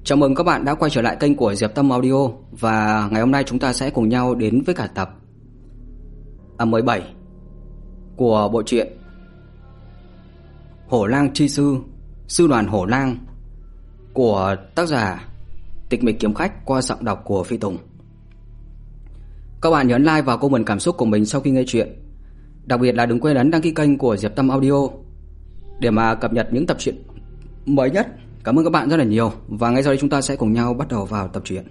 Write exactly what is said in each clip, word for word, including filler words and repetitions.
Chào mừng các bạn đã quay trở lại kênh của Diệp Tâm Audio. Và ngày hôm nay chúng ta sẽ cùng nhau đến với cả tập à, mười bảy của bộ truyện Hổ Lang Chi Sư, Sư đoàn Hổ Lang của tác giả Tịch Mịch Kiếm Khách qua giọng đọc của Phi Tùng. Các bạn nhấn like và comment cảm xúc của mình sau khi nghe chuyện. Đặc biệt là đừng quên ấn đăng ký kênh của Diệp Tâm Audio để mà cập nhật những tập truyện mới nhất. Cảm ơn các bạn rất là nhiều. Và ngay sau đây chúng ta sẽ cùng nhau bắt đầu vào tập truyện.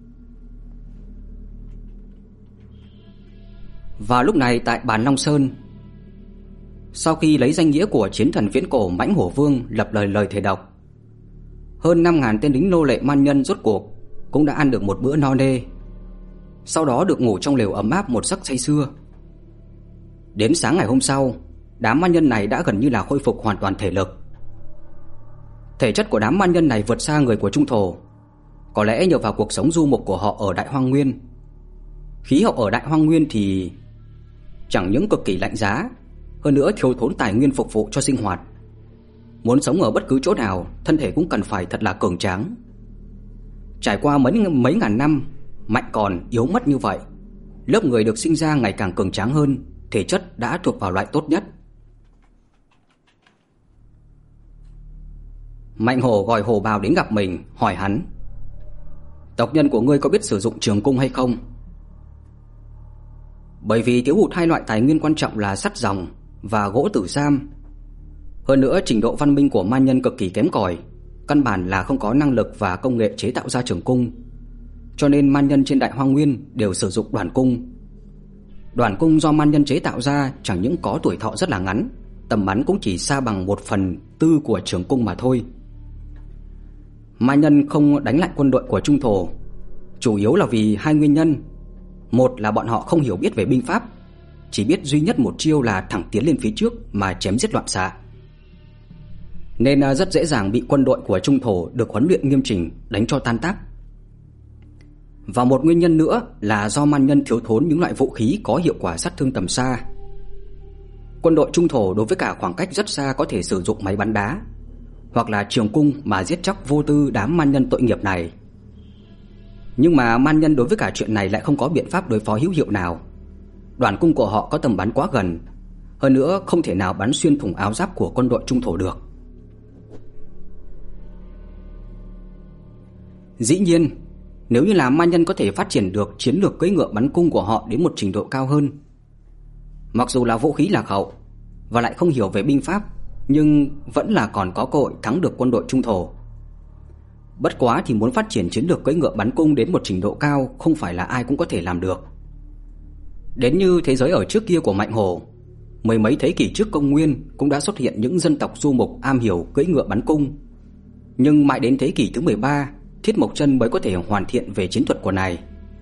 Vào lúc này tại Bàn Long Sơn, sau khi lấy danh nghĩa của chiến thần viễn cổ Mãnh Hổ Vương lập lời lời thề độc, hơn năm ngàn tên lính nô lệ man nhân rốt cuộc cũng đã ăn được một bữa no nê, sau đó được ngủ trong lều ấm áp một giấc say sưa. Đến sáng ngày hôm sau, đám man nhân này đã gần như là khôi phục hoàn toàn thể lực. Thể chất của đám man nhân này vượt xa người của Trung Thổ, có lẽ nhờ vào cuộc sống du mục của họ ở Đại Hoang Nguyên. Khí hậu ở Đại Hoang Nguyên thì chẳng những cực kỳ lạnh giá, hơn nữa thiếu thốn tài nguyên phục vụ cho sinh hoạt. Muốn sống ở bất cứ chỗ nào, thân thể cũng cần phải thật là cường tráng. Trải qua mấy mấy ngàn năm, mạnh còn yếu mất như vậy, lớp người được sinh ra ngày càng cường tráng hơn, thể chất đã thuộc vào loại tốt nhất. Mạnh Hổ gọi Hổ Bào đến gặp mình, hỏi hắn: tộc nhân của ngươi có biết sử dụng trường cung hay không? Bởi vì thiếu hụt hai loại tài nguyên quan trọng là sắt ròng và gỗ tử sam, hơn nữa trình độ văn minh của man nhân cực kỳ kém cỏi, căn bản là không có năng lực và công nghệ chế tạo ra trường cung, cho nên man nhân trên Đại Hoang Nguyên đều sử dụng đoàn cung. Đoàn cung do man nhân chế tạo ra chẳng những có tuổi thọ rất là ngắn, tầm bắn cũng chỉ xa bằng một phần tư của trường cung mà thôi. Man nhân không đánh lại quân đội của Trung Thổ, chủ yếu là vì hai nguyên nhân. Một là bọn họ không hiểu biết về binh pháp, chỉ biết duy nhất một chiêu là thẳng tiến lên phía trước mà chém giết loạn xạ, nên rất dễ dàng bị quân đội của Trung Thổ được huấn luyện nghiêm chỉnh đánh cho tan tác. Và một nguyên nhân nữa là do man nhân thiếu thốn những loại vũ khí có hiệu quả sát thương tầm xa. Quân đội Trung Thổ đối với cả khoảng cách rất xa có thể sử dụng máy bắn đá hoặc là trường cung mà giết chóc vô tư đám man nhân tội nghiệp này. Nhưng mà man nhân đối với cả chuyện này lại không có biện pháp đối phó hữu hiệu nào. Đoàn cung của họ có tầm bắn quá gần, hơn nữa không thể nào bắn xuyên thủng áo giáp của quân đội Trung Thổ được. Dĩ nhiên, nếu như là man nhân có thể phát triển được chiến lược cưỡi ngựa bắn cung của họ đến một trình độ cao hơn, mặc dù là vũ khí lạc hậu và lại không hiểu về binh pháp, nhưng vẫn là còn có cơ hội thắng được quân đội Trung Thổ. Bất quá thì muốn phát triển chiến lược cưỡi ngựa bắn cung đến một trình độ cao không phải là ai cũng có thể làm được. Đến như thế giới ở trước kia của Mạnh Hổ, mười mấy thế kỷ trước công nguyên cũng đã xuất hiện những dân tộc du mục am hiểu cưỡi ngựa bắn cung. Nhưng mãi đến thế kỷ thứ mười ba, Thiết Mộc Chân mới có thể hoàn thiện về chiến thuật của này.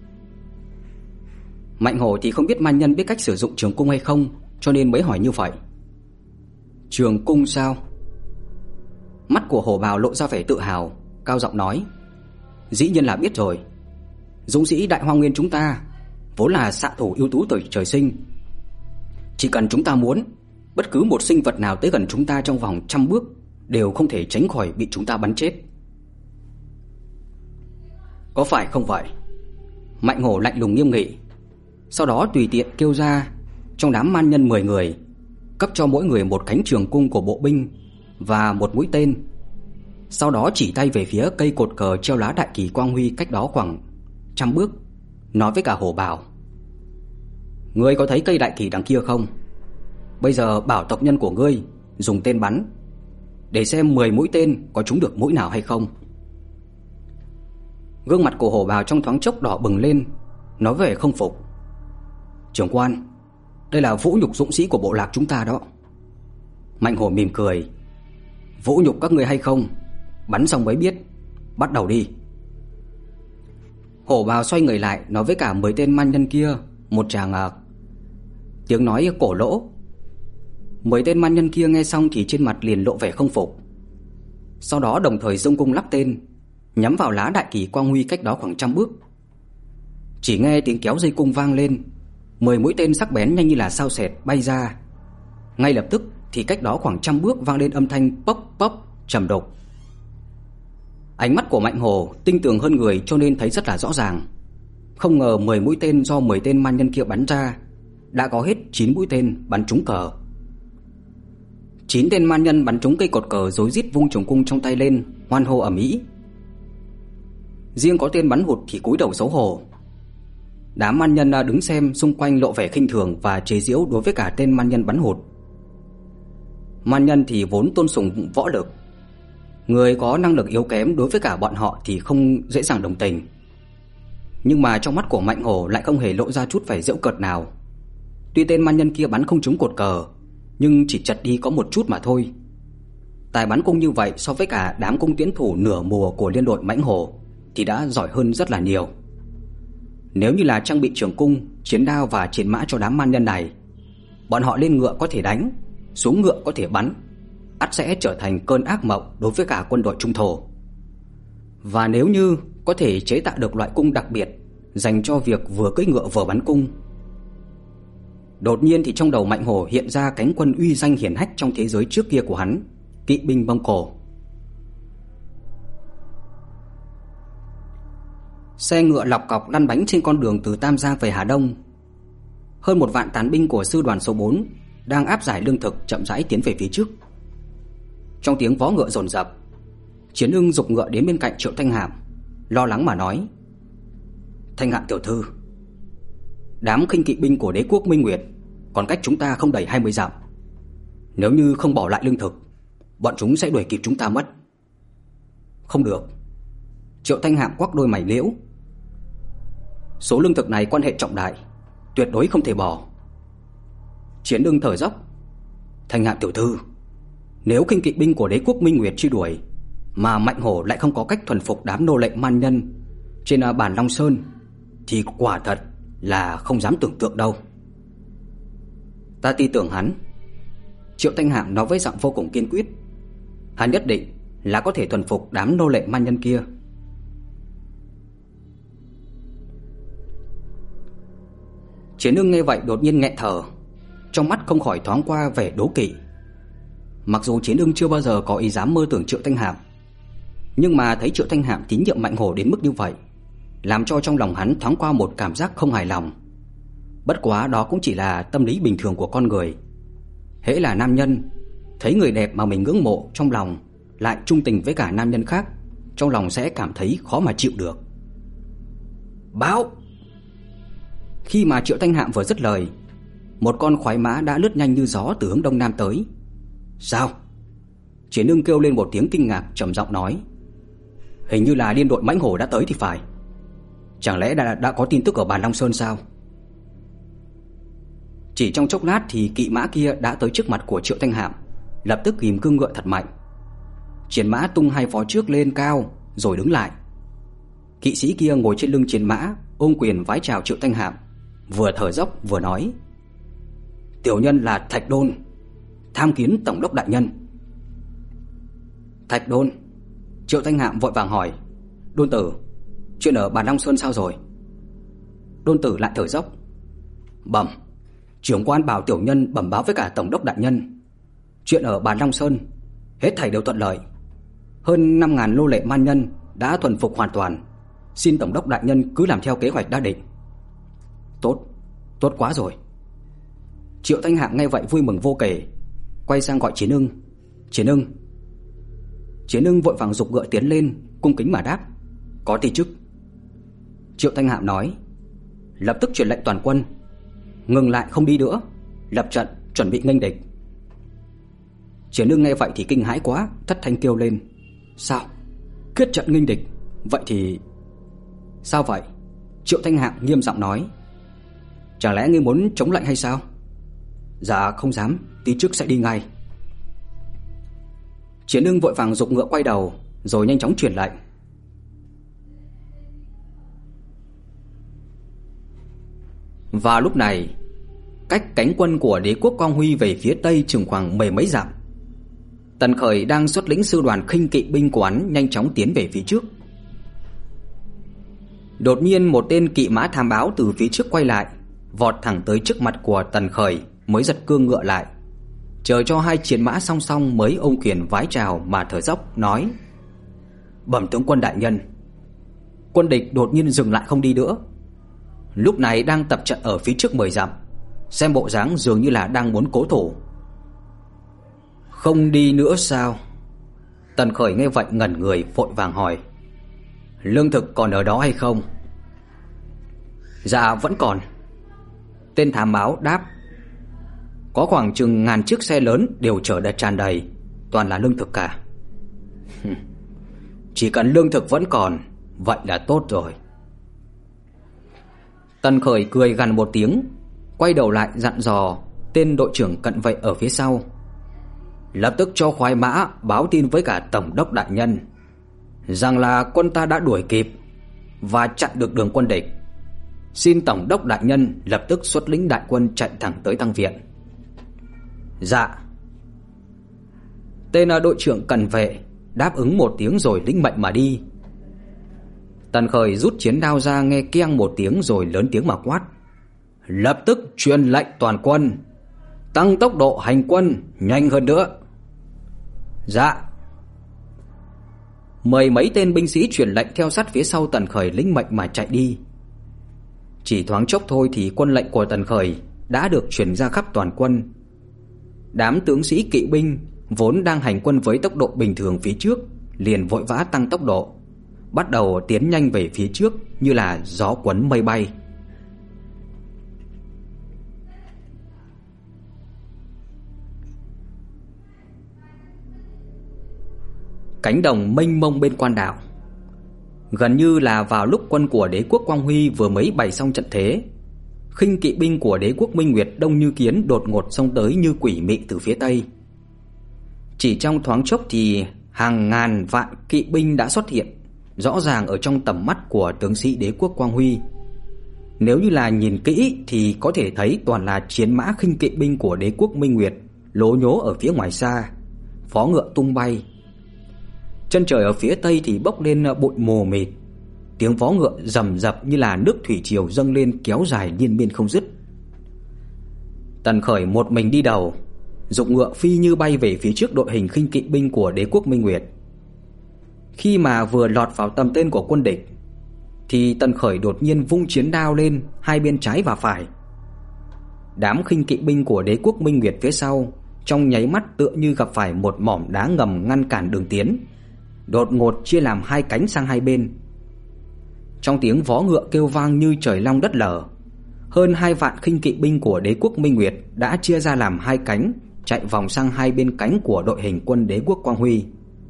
Mạnh Hổ thì không biết man nhân biết cách sử dụng trường cung hay không, cho nên mới hỏi như vậy. Trường cung sao? Mắt của Hổ Bào lộ ra vẻ tự hào, cao giọng nói: dĩ nhiên là biết rồi. Dũng sĩ Đại Hoang Nguyên chúng ta vốn là xạ thủ ưu tú từ trời sinh. Chỉ cần chúng ta muốn, bất cứ một sinh vật nào tới gần chúng ta trong vòng trăm bước đều không thể tránh khỏi bị chúng ta bắn chết. Có phải không vậy? Mạnh Hổ lạnh lùng nghiêm nghị, sau đó tùy tiện kêu ra trong đám man nhân mười người, cấp cho mỗi người một cánh trường cung của bộ binh và một mũi tên. Sau đó chỉ tay về phía cây cột cờ treo lá đại kỳ quang huy cách đó khoảng trăm bước, nói với cả Hổ Bào: ngươi có thấy cây đại kỳ đằng kia không? Bây giờ bảo tộc nhân của ngươi dùng tên bắn, để xem mười mũi tên có trúng được mũi nào hay không. Gương mặt của Hổ Bào trong thoáng chốc đỏ bừng lên, nói về không phục: trưởng quan, đây là vũ nhục dũng sĩ của bộ lạc chúng ta đó. Mạnh Hổ mỉm cười: vũ nhục các ngươi hay không, bắn xong mới biết. Bắt đầu đi. Hổ Bào xoay người lại nói với cả mười tên man nhân kia một tràng à, tiếng nói cổ lỗ. Mười tên man nhân kia nghe xong thì trên mặt liền lộ vẻ không phục. Sau đó đồng thời giương cung lắp tên, nhắm vào lá đại kỳ quang huy cách đó khoảng trăm bước. Chỉ nghe tiếng kéo dây cung vang lên, mười mũi tên sắc bén nhanh như là sao sệt bay ra. Ngay lập tức thì cách đó khoảng trăm bước vang lên âm thanh pốc pốc trầm đục. Ánh mắt của Mạnh Hổ tinh tường hơn người cho nên thấy rất là rõ ràng. Không ngờ mười mũi tên do mười tên man nhân kia bắn ra đã có hết chín mũi tên bắn trúng cờ. chín tên man nhân bắn trúng cây cột cờ rối rít vung trường cung trong tay lên, hoan hô ầm ĩ. Riêng có tên bắn hụt thì cúi đầu xấu hổ. Đám man nhân đứng xem xung quanh lộ vẻ khinh thường và chế giễu đối với cả tên man nhân bắn hụt. Man nhân thì vốn tôn sùng võ lực, người có năng lực yếu kém đối với cả bọn họ thì không dễ dàng đồng tình. Nhưng mà trong mắt của Mạnh Hổ lại không hề lộ ra chút vẻ giễu cợt nào. Tuy tên man nhân kia bắn không trúng cột cờ, nhưng chỉ chật đi có một chút mà thôi. Tài bắn cung như vậy so với cả đám cung tiễn thủ nửa mùa của liên đội Mãnh Hổ thì đã giỏi hơn rất là nhiều. Nếu như là trang bị trường cung, chiến đao và chiến mã cho đám man nhân này, bọn họ lên ngựa có thể đánh, xuống ngựa có thể bắn, ắt sẽ trở thành cơn ác mộng đối với cả quân đội trung thổ. Và nếu như có thể chế tạo được loại cung đặc biệt dành cho việc vừa cưỡi ngựa vừa bắn cung. Đột nhiên thì trong đầu Mạnh Hổ hiện ra cánh quân uy danh hiển hách trong thế giới trước kia của hắn, kỵ binh Mông Cổ. Xe ngựa lọc cọc lăn bánh trên con đường từ Tam Giang về Hà Đông. Hơn một vạn tán binh của sư đoàn số bốn đang áp giải lương thực chậm rãi tiến về phía trước. Trong tiếng vó ngựa dồn dập, Chiến Ưng giục ngựa đến bên cạnh Triệu Thanh Hạm, lo lắng mà nói: "Thanh Hạm tiểu thư, đám khinh kỵ binh của đế quốc Minh Nguyệt còn cách chúng ta không đầy hai mươi dặm. Nếu như không bỏ lại lương thực, bọn chúng sẽ đuổi kịp chúng ta mất." "Không được." Triệu Thanh Hạm quắc đôi mày liễu. "Số lương thực này quan hệ trọng đại, tuyệt đối không thể bỏ." Chiến Ưng thở dốc: "Thanh Hạm tiểu thư, nếu khinh kỵ binh của đế quốc Minh Nguyệt truy đuổi mà Mạnh Hổ lại không có cách thuần phục đám nô lệ man nhân trên bản Long Sơn thì quả thật là không dám tưởng tượng đâu." "Ta tin tưởng hắn." Triệu Thanh Hạm nói với giọng vô cùng kiên quyết. "Hắn nhất định là có thể thuần phục đám nô lệ man nhân kia." Chiến Ưng nghe vậy đột nhiên nghẹn thở, trong mắt không khỏi thoáng qua vẻ đố kỵ. Mặc dù Chiến Ưng chưa bao giờ có ý dám mơ tưởng Triệu Thanh Hạm, nhưng mà thấy Triệu Thanh Hạm tín nhiệm Mạnh Hổ đến mức như vậy, làm cho trong lòng hắn thoáng qua một cảm giác không hài lòng. Bất quá đó cũng chỉ là tâm lý bình thường của con người. Hễ là nam nhân, thấy người đẹp mà mình ngưỡng mộ trong lòng lại trung tình với cả nam nhân khác, trong lòng sẽ cảm thấy khó mà chịu được. "Báo!" Khi mà Triệu Thanh Hạm vừa dứt lời, một con khoái mã đã lướt nhanh như gió từ hướng đông nam tới. "Sao?" Chiến Ưng kêu lên một tiếng kinh ngạc, trầm giọng nói: "Hình như là liên đội Mãnh Hổ đã tới thì phải. Chẳng lẽ đã, đã có tin tức ở bản Long Sơn sao?" Chỉ trong chốc lát thì kỵ mã kia đã tới trước mặt của Triệu Thanh Hạm, lập tức ghim cương ngựa thật mạnh. Chiến mã tung hai vó trước lên cao rồi đứng lại. Kỵ sĩ kia ngồi trên lưng chiến mã, ôm quyền vái chào Triệu Thanh Hạm, vừa thở dốc vừa nói: "Tiểu nhân là Thạch Đôn, tham kiến tổng đốc đại nhân." "Thạch Đôn?" Triệu Thanh Hạm vội vàng hỏi: "Đôn tử, chuyện ở bản Long Sơn sao rồi?" Đôn tử lại thở dốc: "Bẩm, trưởng quan bảo tiểu nhân bẩm báo với cả tổng đốc đại nhân, chuyện ở bản Long Sơn hết thảy đều thuận lợi. Hơn năm ngàn nô lệ man nhân đã thuần phục hoàn toàn, xin tổng đốc đại nhân cứ làm theo kế hoạch đã định." "Tốt, tốt quá rồi." Triệu Thanh Hạm nghe vậy vui mừng vô kể, quay sang gọi Chiến Ưng: "Chiến Ưng." Chiến Ưng vội vàng giục ngựa tiến lên, cung kính mà đáp: "Có ti chức." Triệu Thanh Hạm nói: "Lập tức truyền lệnh toàn quân, ngừng lại không đi nữa, lập trận chuẩn bị nghênh địch." Chiến Ưng nghe vậy thì kinh hãi quá, thất thanh kêu lên: "Sao? Kết trận nghênh địch? Vậy thì..." "Sao vậy?" Triệu Thanh Hạm nghiêm giọng nói: "Chẳng lẽ ngươi muốn chống lệnh hay sao?" "Dạ không dám, tí trước sẽ đi ngay." Chiến Ưng vội vàng giục ngựa quay đầu, rồi nhanh chóng truyền lệnh. Và lúc này, cách cánh quân của đế quốc Quang Huy về phía tây chừng khoảng mười mấy dặm, Tần Khởi đang xuất lĩnh sư đoàn khinh kỵ binh của hắn nhanh chóng tiến về phía trước. Đột nhiên một tên kỵ mã thám báo từ phía trước quay lại, vọt thẳng tới trước mặt của Tần Khởi, mới giật cương ngựa lại, chờ cho hai chiến mã song song mới ôm quyền vái chào mà thở dốc nói: Bẩm tướng quân đại nhân. Quân địch đột nhiên dừng lại không đi nữa. Lúc này đang tập trận ở phía trước mười dặm, xem bộ dáng dường như là đang muốn cố thủ. Không đi nữa sao? Tần Khởi nghe vậy ngẩn người, vội vàng hỏi: Lương thực còn ở đó hay không? Dạ vẫn còn. Tên thám báo đáp: Có khoảng chừng ngàn chiếc xe lớn đều chở đầy tràn đầy, toàn là lương thực cả. Chỉ cần lương thực vẫn còn, vậy là tốt rồi. Tần Khởi cười gằn một tiếng, quay đầu lại dặn dò tên đội trưởng cận vệ ở phía sau: Lập tức cho khoái mã báo tin với cả tổng đốc đại nhân rằng là quân ta đã đuổi kịp và chặn được đường quân địch. Xin tổng đốc đại nhân lập tức xuất lĩnh đại quân chạy thẳng tới tăng viện. Dạ. Tên đội trưởng cận vệ đáp ứng một tiếng rồi lĩnh mệnh mà đi. Tần Khởi rút chiến đao ra, nghe keng một tiếng rồi lớn tiếng mà quát: Lập tức truyền lệnh toàn quân tăng tốc độ hành quân nhanh hơn nữa. Dạ. Mười mấy tên binh sĩ truyền lệnh theo sát phía sau Tần Khởi lĩnh mệnh mà chạy đi. Chỉ thoáng chốc thôi thì quân lệnh của Tần Khởi đã được truyền ra khắp toàn quân. Đám tướng sĩ kỵ binh vốn đang hành quân với tốc độ bình thường phía trước liền vội vã tăng tốc độ, bắt đầu tiến nhanh về phía trước như là gió cuốn mây bay. Cánh đồng mênh mông bên quan đảo. Gần như là vào lúc quân của đế quốc Quang Huy vừa mới bày xong trận thế, khinh kỵ binh của đế quốc Minh Nguyệt đông như kiến đột ngột xông tới như quỷ mị từ phía tây. Chỉ trong thoáng chốc thì hàng ngàn vạn kỵ binh đã xuất hiện, rõ ràng ở trong tầm mắt của tướng sĩ đế quốc Quang Huy. Nếu như là nhìn kỹ thì có thể thấy toàn là chiến mã khinh kỵ binh của đế quốc Minh Nguyệt lố nhố ở phía ngoài xa, vó ngựa tung bay. Chân trời ở phía tây thì bốc lên bụi mù mịt, tiếng vó ngựa rầm rập như là nước thủy triều dâng lên kéo dài liên miên không dứt. Tần Khởi một mình đi đầu, dục ngựa phi như bay về phía trước đội hình khinh kỵ binh của đế quốc Minh Nguyệt. Khi mà vừa lọt vào tầm tên của quân địch thì Tần Khởi đột nhiên vung chiến đao lên hai bên trái và phải. Đám khinh kỵ binh của đế quốc Minh Nguyệt phía sau trong nháy mắt tựa như gặp phải một mỏm đá ngầm ngăn cản đường tiến, đột ngột chia làm hai cánh sang hai bên. Trong tiếng vó ngựa kêu vang như trời long đất lở, hơn hai vạn khinh kỵ binh của đế quốc Minh Nguyệt đã chia ra làm hai cánh, chạy vòng sang hai bên cánh của đội hình quân đế quốc Quang Huy.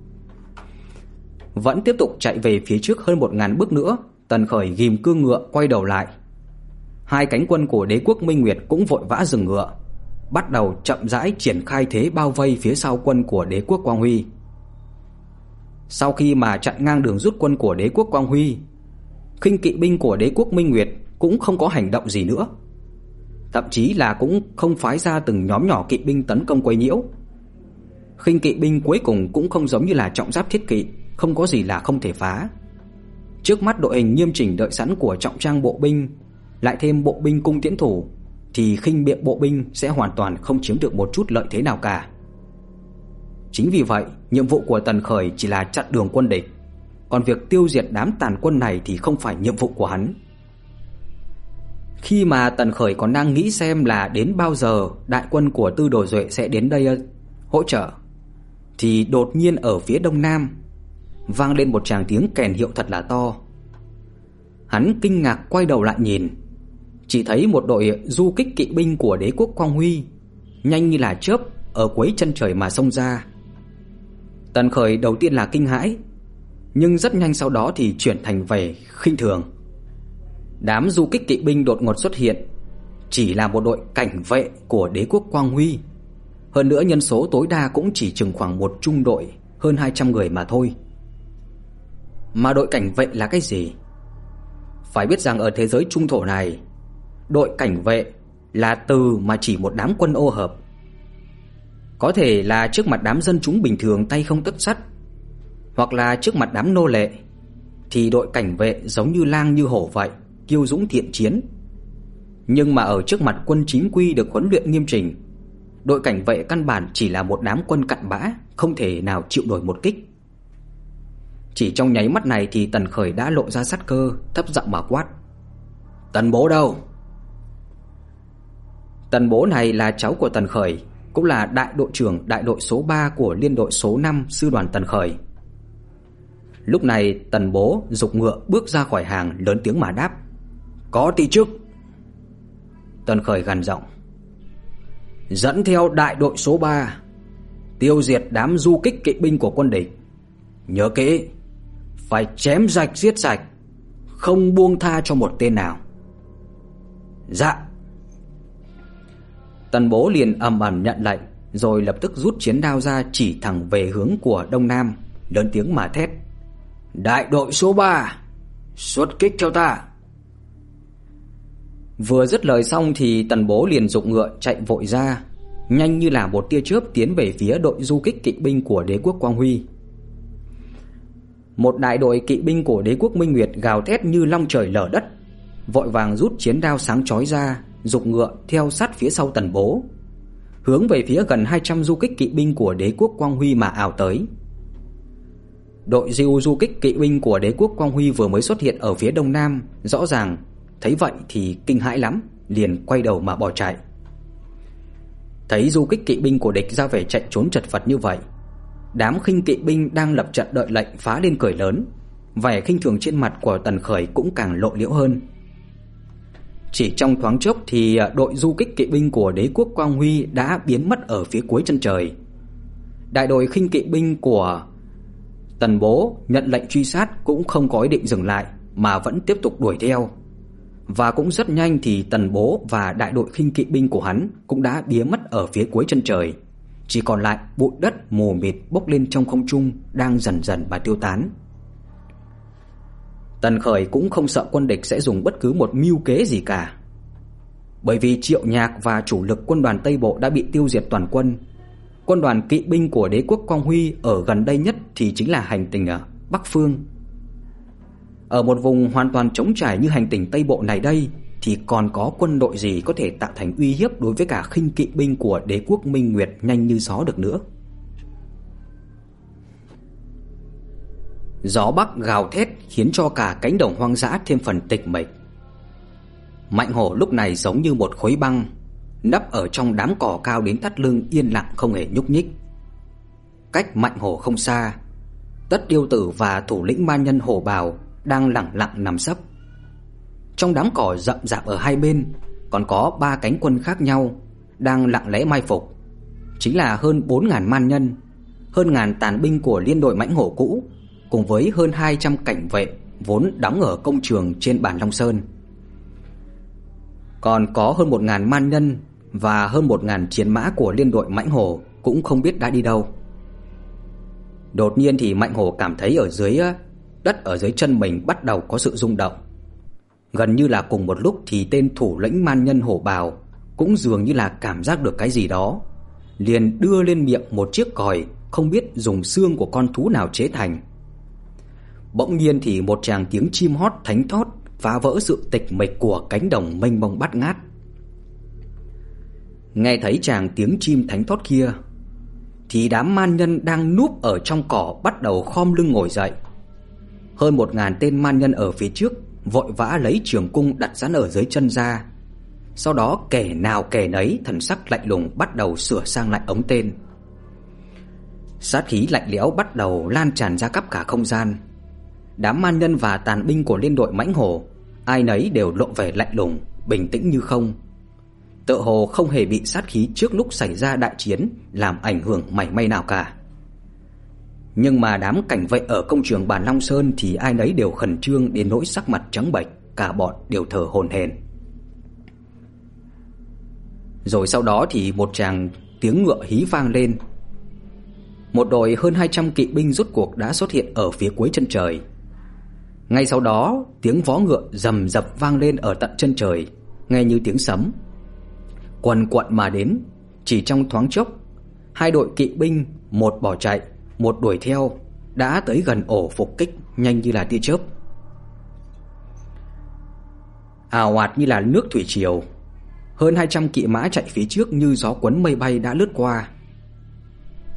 Vẫn tiếp tục chạy về phía trước hơn một ngàn bước nữa, Tần Khởi ghim cương ngựa quay đầu lại. Hai cánh quân của đế quốc Minh Nguyệt cũng vội vã dừng ngựa, bắt đầu chậm rãi triển khai thế bao vây phía sau quân của đế quốc Quang Huy. Sau khi mà chặn ngang đường rút quân của đế quốc Quang Huy, khinh kỵ binh của đế quốc Minh Nguyệt cũng không có hành động gì nữa, thậm chí là cũng không phái ra từng nhóm nhỏ kỵ binh tấn công quấy nhiễu. Khinh kỵ binh cuối cùng cũng không giống như là trọng giáp thiết kỵ, không có gì là không thể phá. Trước mắt đội hình nghiêm chỉnh đợi sẵn của trọng trang bộ binh, lại thêm bộ binh cung tiễn thủ, thì khinh biện bộ binh sẽ hoàn toàn không chiếm được một chút lợi thế nào cả. Chính vì vậy, nhiệm vụ của Tần Khởi chỉ là chặn đường quân địch, còn việc tiêu diệt đám tàn quân này thì không phải nhiệm vụ của hắn. Khi mà Tần Khởi còn đang nghĩ xem là đến bao giờ đại quân của Tư Đồ Duệ sẽ đến đây hỗ trợ, thì đột nhiên ở phía đông nam vang lên một tràng tiếng kèn hiệu thật là to. Hắn kinh ngạc quay đầu lại nhìn, chỉ thấy một đội du kích kỵ binh của đế quốc Quang Huy nhanh như là chớp ở cuối chân trời mà xông ra. Tần Khởi đầu tiên là kinh hãi, nhưng rất nhanh sau đó thì chuyển thành vẻ khinh thường. Đám du kích kỵ binh đột ngột xuất hiện chỉ là một đội cảnh vệ của đế quốc Quang Huy, hơn nữa nhân số tối đa cũng chỉ chừng khoảng một trung đội hơn hai trăm người mà thôi. Mà đội cảnh vệ là cái gì? Phải biết rằng ở thế giới trung thổ này, đội cảnh vệ là từ mà chỉ một đám quân ô hợp. Có thể là trước mặt đám dân chúng bình thường tay không tấc sắt, hoặc là trước mặt đám nô lệ, thì đội cảnh vệ giống như lang như hổ vậy, kiêu dũng thiện chiến. Nhưng mà ở trước mặt quân chính quy được huấn luyện nghiêm chỉnh, đội cảnh vệ căn bản chỉ là một đám quân cặn bã, không thể nào chịu nổi một kích. Chỉ trong nháy mắt này thì Tần Khởi đã lộ ra sát cơ, thấp giọng mà quát: "Tần bố đâu?" Tần bố này là cháu của Tần Khởi, cũng là đại đội trưởng đại đội số ba của liên đội số năm sư đoàn Tần Khởi. Lúc này Tần bố giục ngựa bước ra khỏi hàng, lớn tiếng mà đáp: "Có ti chức." Tần Khởi gằn giọng: "Dẫn theo đại đội số ba tiêu diệt đám du kích kỵ binh của quân địch. Nhớ kỹ, phải chém rạch giết sạch, không buông tha cho một tên nào." "Dạ." Tần bố liền ầm ầm nhận lệnh, rồi lập tức rút chiến đao ra chỉ thẳng về hướng của đông nam, lớn tiếng mà thét: "Đại đội số ba, xuất kích theo ta." Vừa dứt lời xong thì Tần bố liền giục ngựa chạy vội ra, nhanh như là một tia chớp tiến về phía đội du kích kỵ binh của đế quốc Quang Huy. Một đại đội kỵ binh của đế quốc Minh Nguyệt gào thét như long trời lở đất, vội vàng rút chiến đao sáng chói ra, giục ngựa theo sát phía sau Tần bố, hướng về phía gần hai trăm du kích kỵ binh của đế quốc Quang Huy mà ào tới. Đội diêu du kích kỵ binh của đế quốc Quang Huy vừa mới xuất hiện ở phía đông nam, rõ ràng thấy vậy thì kinh hãi lắm, liền quay đầu mà bỏ chạy. Thấy du kích kỵ binh của địch ra vẻ chạy trốn chật vật như vậy, đám khinh kỵ binh đang lập trận đợi lệnh phá lên cười lớn, vẻ khinh thường trên mặt của Tần Khởi cũng càng lộ liễu hơn. Chỉ trong thoáng chốc thì đội du kích kỵ binh của đế quốc Quang Huy đã biến mất ở phía cuối chân trời. Đại đội khinh kỵ binh của Tần bố nhận lệnh truy sát cũng không có ý định dừng lại, mà vẫn tiếp tục đuổi theo. Và cũng rất nhanh thì Tần bố và đại đội khinh kỵ binh của hắn cũng đã biến mất ở phía cuối chân trời. Chỉ còn lại bụi đất mù mịt bốc lên trong không trung, đang dần dần mà tiêu tán. Tần Khởi cũng không sợ quân địch sẽ dùng bất cứ một mưu kế gì cả, bởi vì Triệu Nhạc và chủ lực quân đoàn Tây Bộ đã bị tiêu diệt toàn quân. Quân đoàn kỵ binh của đế quốc Quang Huy ở gần đây nhất thì chính là hành tinh ở Bắc Phương. Ở một vùng hoàn toàn trống trải như hành tinh Tây Bộ này đây thì còn có quân đội gì có thể tạo thành uy hiếp đối với cả khinh kỵ binh của đế quốc Minh Nguyệt nhanh như gió được nữa. Gió bắc gào thét khiến cho cả cánh đồng hoang dã thêm phần tịch mịch. Mạnh Hổ lúc này giống như một khối băng, nấp ở trong đám cỏ cao đến thắt lưng, yên lặng không hề nhúc nhích. Cách Mạnh Hổ không xa, Tất Điêu Tử và thủ lĩnh ma nhân Hổ Bào đang lặng lặng nằm sấp. Trong đám cỏ rậm rạp ở hai bên còn có ba cánh quân khác nhau đang lặng lẽ mai phục, chính là hơn bốn ngàn man nhân, hơn ngàn tàn binh của liên đội Mãnh Hổ cũ, cùng với hơn hai trăm cảnh vệ vốn đóng ở công trường trên bản Long Sơn. Còn có hơn một ngàn man nhân và hơn một ngàn chiến mã của liên đội Mãnh Hổ cũng không biết đã đi đâu. Đột nhiên thì Mạnh Hổ cảm thấy ở dưới đất ở dưới chân mình bắt đầu có sự rung động. Gần như là cùng một lúc thì tên thủ lĩnh man nhân Hổ Bào cũng dường như là cảm giác được cái gì đó, liền đưa lên miệng một chiếc còi không biết dùng xương của con thú nào chế thành. Bỗng nhiên thì một tràng tiếng chim hót thánh thót phá vỡ sự tịch mịch của cánh đồng mênh mông bát ngát. Nghe thấy tràng tiếng chim thánh thót kia thì đám man nhân đang núp ở trong cỏ bắt đầu khom lưng ngồi dậy. Hơn một ngàn tên man nhân ở phía trước vội vã lấy trường cung đặt sẵn ở dưới chân ra, sau đó kẻ nào kẻ nấy thần sắc lạnh lùng bắt đầu sửa sang lại ống tên. Sát khí lạnh lẽo bắt đầu lan tràn ra khắp cả không gian. Đám man nhân và tàn binh của liên đội Mãnh Hổ ai nấy đều lộ vẻ lạnh lùng, bình tĩnh như không, tựa hồ không hề bị sát khí trước lúc xảy ra đại chiến làm ảnh hưởng mảy may nào cả. Nhưng mà đám cảnh vệ ở công trường bản Long Sơn thì ai nấy đều khẩn trương đến nỗi sắc mặt trắng bệch, cả bọn đều thở hổn hển. Rồi sau đó thì một tràng tiếng ngựa hí vang lên. Một đội hơn hai trăm kỵ binh rốt cuộc đã xuất hiện ở phía cuối chân trời. Ngay sau đó, tiếng vó ngựa rầm rập vang lên ở tận chân trời, nghe như tiếng sấm. Quần quận mà đến, chỉ trong thoáng chốc, hai đội kỵ binh, một bỏ chạy, một đuổi theo, đã tới gần ổ phục kích nhanh như là tia chớp. Ào ạt như là nước thủy triều, hơn hai trăm kỵ mã chạy phía trước như gió cuốn mây bay đã lướt qua.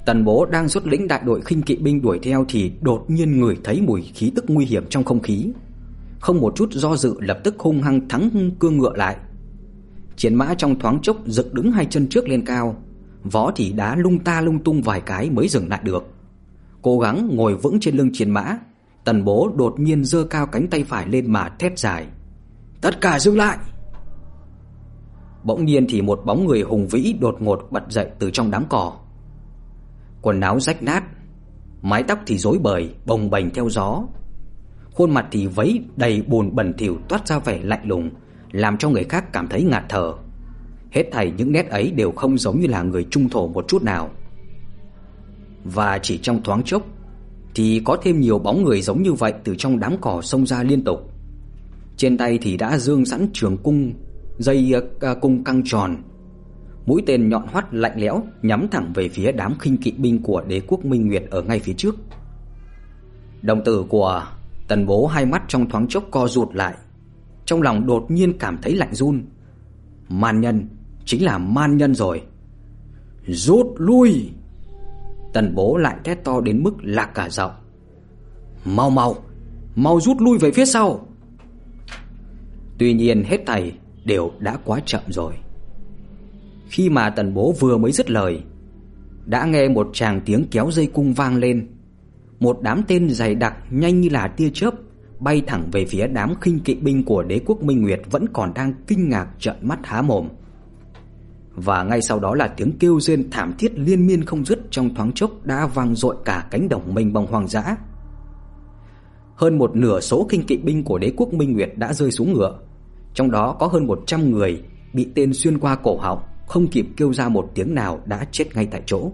Tần Bố đang xuất lĩnh đại đội khinh kỵ binh đuổi theo thì đột nhiên ngửi thấy mùi khí tức nguy hiểm trong không khí. Không một chút do dự, lập tức hung hăng thắng cương ngựa lại. Chiến mã trong thoáng chốc dựng đứng hai chân trước lên cao, vó thì đá lung ta lung tung vài cái mới dừng lại được. Cố gắng ngồi vững trên lưng chiến mã, Tần Bố đột nhiên giơ cao cánh tay phải lên mà thét dài: "Tất cả dừng lại!" Bỗng nhiên thì một bóng người hùng vĩ đột ngột bật dậy từ trong đám cỏ. Quần áo rách nát, mái tóc thì rối bời bồng bềnh theo gió, khuôn mặt thì vấy đầy bùn bẩn thỉu toát ra vẻ lạnh lùng, làm cho người khác cảm thấy ngạt thở. Hết thảy những nét ấy đều không giống như là người trung thổ một chút nào. Và chỉ trong thoáng chốc thì có thêm nhiều bóng người giống như vậy từ trong đám cỏ xông ra liên tục. Trên tay thì đã giương sẵn trường cung, dây uh, cung căng tròn, mũi tên nhọn hoắt lạnh lẽo nhắm thẳng về phía đám khinh kỵ binh của đế quốc Minh Nguyệt ở ngay phía trước. Đồng tử của Tần Bố hai mắt trong thoáng chốc co rụt lại, trong lòng đột nhiên cảm thấy lạnh run. Man nhân, chính là man nhân rồi. Rút lui! Tần Bố lại thét to đến mức lạc cả giọng. Mau mau, mau rút lui về phía sau! Tuy nhiên hết thảy đều đã quá chậm rồi. Khi mà Tần Bố vừa mới dứt lời, đã nghe một tràng tiếng kéo dây cung vang lên. Một đám tên dày đặc nhanh như là tia chớp bay thẳng về phía đám khinh kỵ binh của đế quốc Minh Nguyệt vẫn còn đang kinh ngạc trợn mắt há mồm. Và ngay sau đó là tiếng kêu rên thảm thiết liên miên không dứt trong thoáng chốc đã vang dội cả cánh đồng mênh mông hoang dã. Hơn một nửa số khinh kỵ binh của đế quốc Minh Nguyệt đã rơi xuống ngựa, trong đó có hơn một trăm người bị tên xuyên qua cổ họng, không kịp kêu ra một tiếng nào đã chết ngay tại chỗ.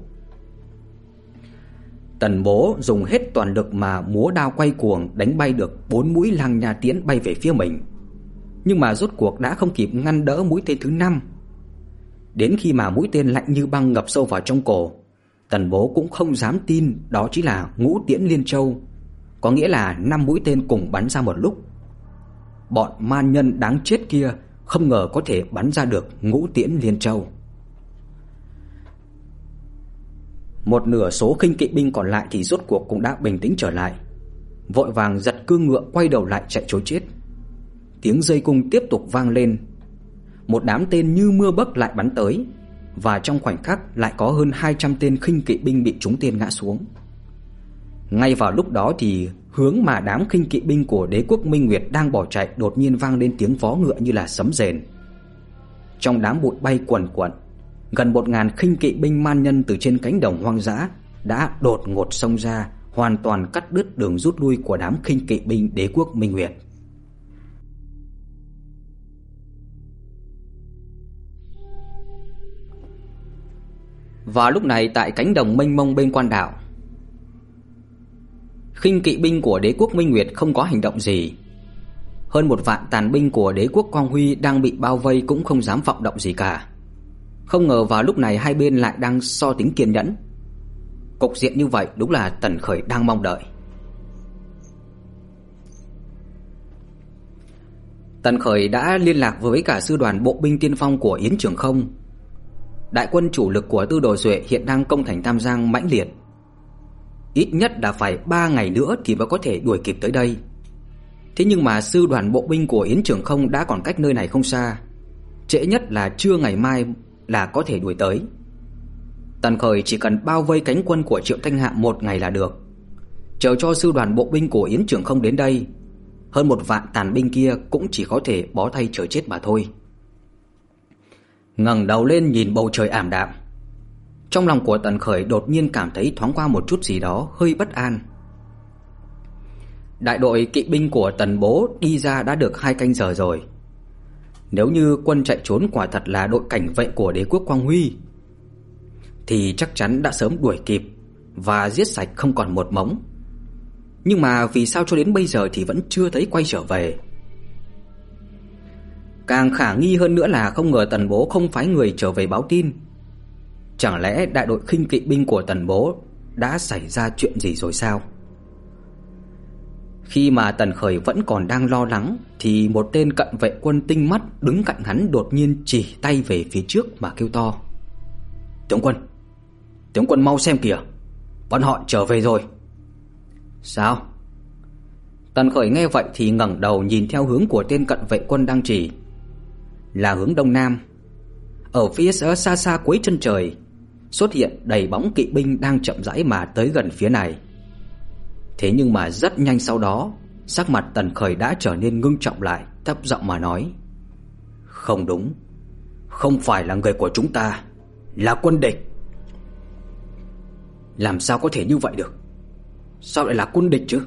Tần Bố dùng hết toàn lực mà múa đao quay cuồng đánh bay được bốn mũi lang nha tiễn bay về phía mình. Nhưng mà rốt cuộc đã không kịp ngăn đỡ mũi tên thứ năm. Đến khi mà mũi tên lạnh như băng ngập sâu vào trong cổ, Tần Bố cũng không dám tin đó chỉ là ngũ tiễn liên châu, có nghĩa là năm mũi tên cùng bắn ra một lúc. Bọn man nhân đáng chết kia không ngờ có thể bắn ra được ngũ tiễn liên châu. Một nửa số khinh kỵ binh còn lại thì rốt cuộc cũng đã bình tĩnh trở lại, vội vàng giật cương ngựa quay đầu lại chạy trối chết. Tiếng dây cung tiếp tục vang lên. Một đám tên như mưa bấc lại bắn tới, và trong khoảnh khắc lại có hơn hai trăm tên khinh kỵ binh bị trúng tên ngã xuống. Ngay vào lúc đó thì hướng mà đám khinh kỵ binh của đế quốc Minh Nguyệt đang bỏ chạy đột nhiên vang lên tiếng vó ngựa như là sấm rền. Trong đám bụi bay quần quật, gần một ngàn khinh kỵ binh man nhân từ trên cánh đồng hoang dã đã đột ngột xông ra, hoàn toàn cắt đứt đường rút lui của đám khinh kỵ binh đế quốc Minh Nguyệt. Và lúc này tại cánh đồng mênh mông bên quan đảo, khinh kỵ binh của đế quốc Minh Nguyệt không có hành động gì. Hơn một vạn tàn binh của đế quốc Quang Huy đang bị bao vây cũng không dám vọng động gì cả. Không ngờ vào lúc này hai bên lại đang so tính kiên nhẫn. Cục diện như vậy đúng là Tần Khởi đang mong đợi. Tần Khởi đã liên lạc với cả sư đoàn bộ binh tiên phong của Yến Trường Không. Đại quân chủ lực của Tư Đồ Duệ hiện đang công thành Tam Giang mãnh liệt. Ít nhất là phải ba ngày nữa thì mới có thể đuổi kịp tới đây. Thế nhưng mà sư đoàn bộ binh của Yến Trường Không đã còn cách nơi này không xa, trễ nhất là trưa ngày mai là có thể đuổi tới. Tần Khởi chỉ cần bao vây cánh quân của Triệu Thanh Hạm một ngày là được, chờ cho sư đoàn bộ binh của Yến Trường Không đến đây, hơn một vạn tàn binh kia cũng chỉ có thể bó tay chờ chết mà thôi. Ngẩng đầu lên nhìn bầu trời ảm đạm, trong lòng của Tần Khởi đột nhiên cảm thấy thoáng qua một chút gì đó hơi bất an. Đại đội kỵ binh của Tần Bố đi ra đã được hai canh giờ rồi. Nếu như quân chạy trốn quả thật là đội cảnh vệ của đế quốc Quang Huy thì chắc chắn đã sớm đuổi kịp và giết sạch không còn một mống. Nhưng mà vì sao cho đến bây giờ thì vẫn chưa thấy quay trở về? Càng khả nghi hơn nữa là không ngờ Tần Bố không phái người trở về báo tin. Chẳng lẽ đại đội khinh kỵ binh của Tần Bố đã xảy ra chuyện gì rồi sao? Khi mà Tần Khởi vẫn còn đang lo lắng thì một tên cận vệ quân tinh mắt đứng cạnh hắn đột nhiên chỉ tay về phía trước mà kêu to: "Tướng quân, Tướng quân mau xem kìa, bọn họ trở về rồi. Sao? Tần Khởi nghe vậy thì ngẩng đầu nhìn theo hướng của tên cận vệ quân đang chỉ. Là hướng đông nam. Ở phía xa xa cuối chân trời xuất hiện đầy bóng kỵ binh đang chậm rãi mà tới gần phía này. Thế nhưng mà rất nhanh sau đó, sắc mặt Tần Khởi đã trở nên ngưng trọng lại, thấp giọng mà nói: Không đúng, không phải là người của chúng ta, là quân địch. Làm sao có thể như vậy được? Sao lại là quân địch chứ?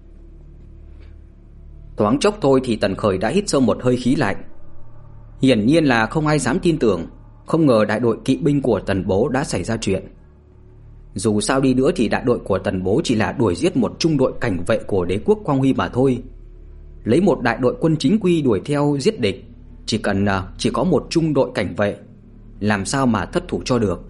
Thoáng chốc thôi thì Tần Khởi đã hít sâu một hơi khí lạnh. Hiển nhiên là không ai dám tin tưởng, không ngờ đại đội kỵ binh của Tần Bố đã xảy ra chuyện. Dù sao đi nữa thì đại đội của Tần Bố chỉ là đuổi giết một trung đội cảnh vệ của đế quốc Quang Huy mà thôi. Lấy một đại đội quân chính quy đuổi theo giết địch, chỉ cần chỉ có một trung đội cảnh vệ, làm sao mà thất thủ cho được.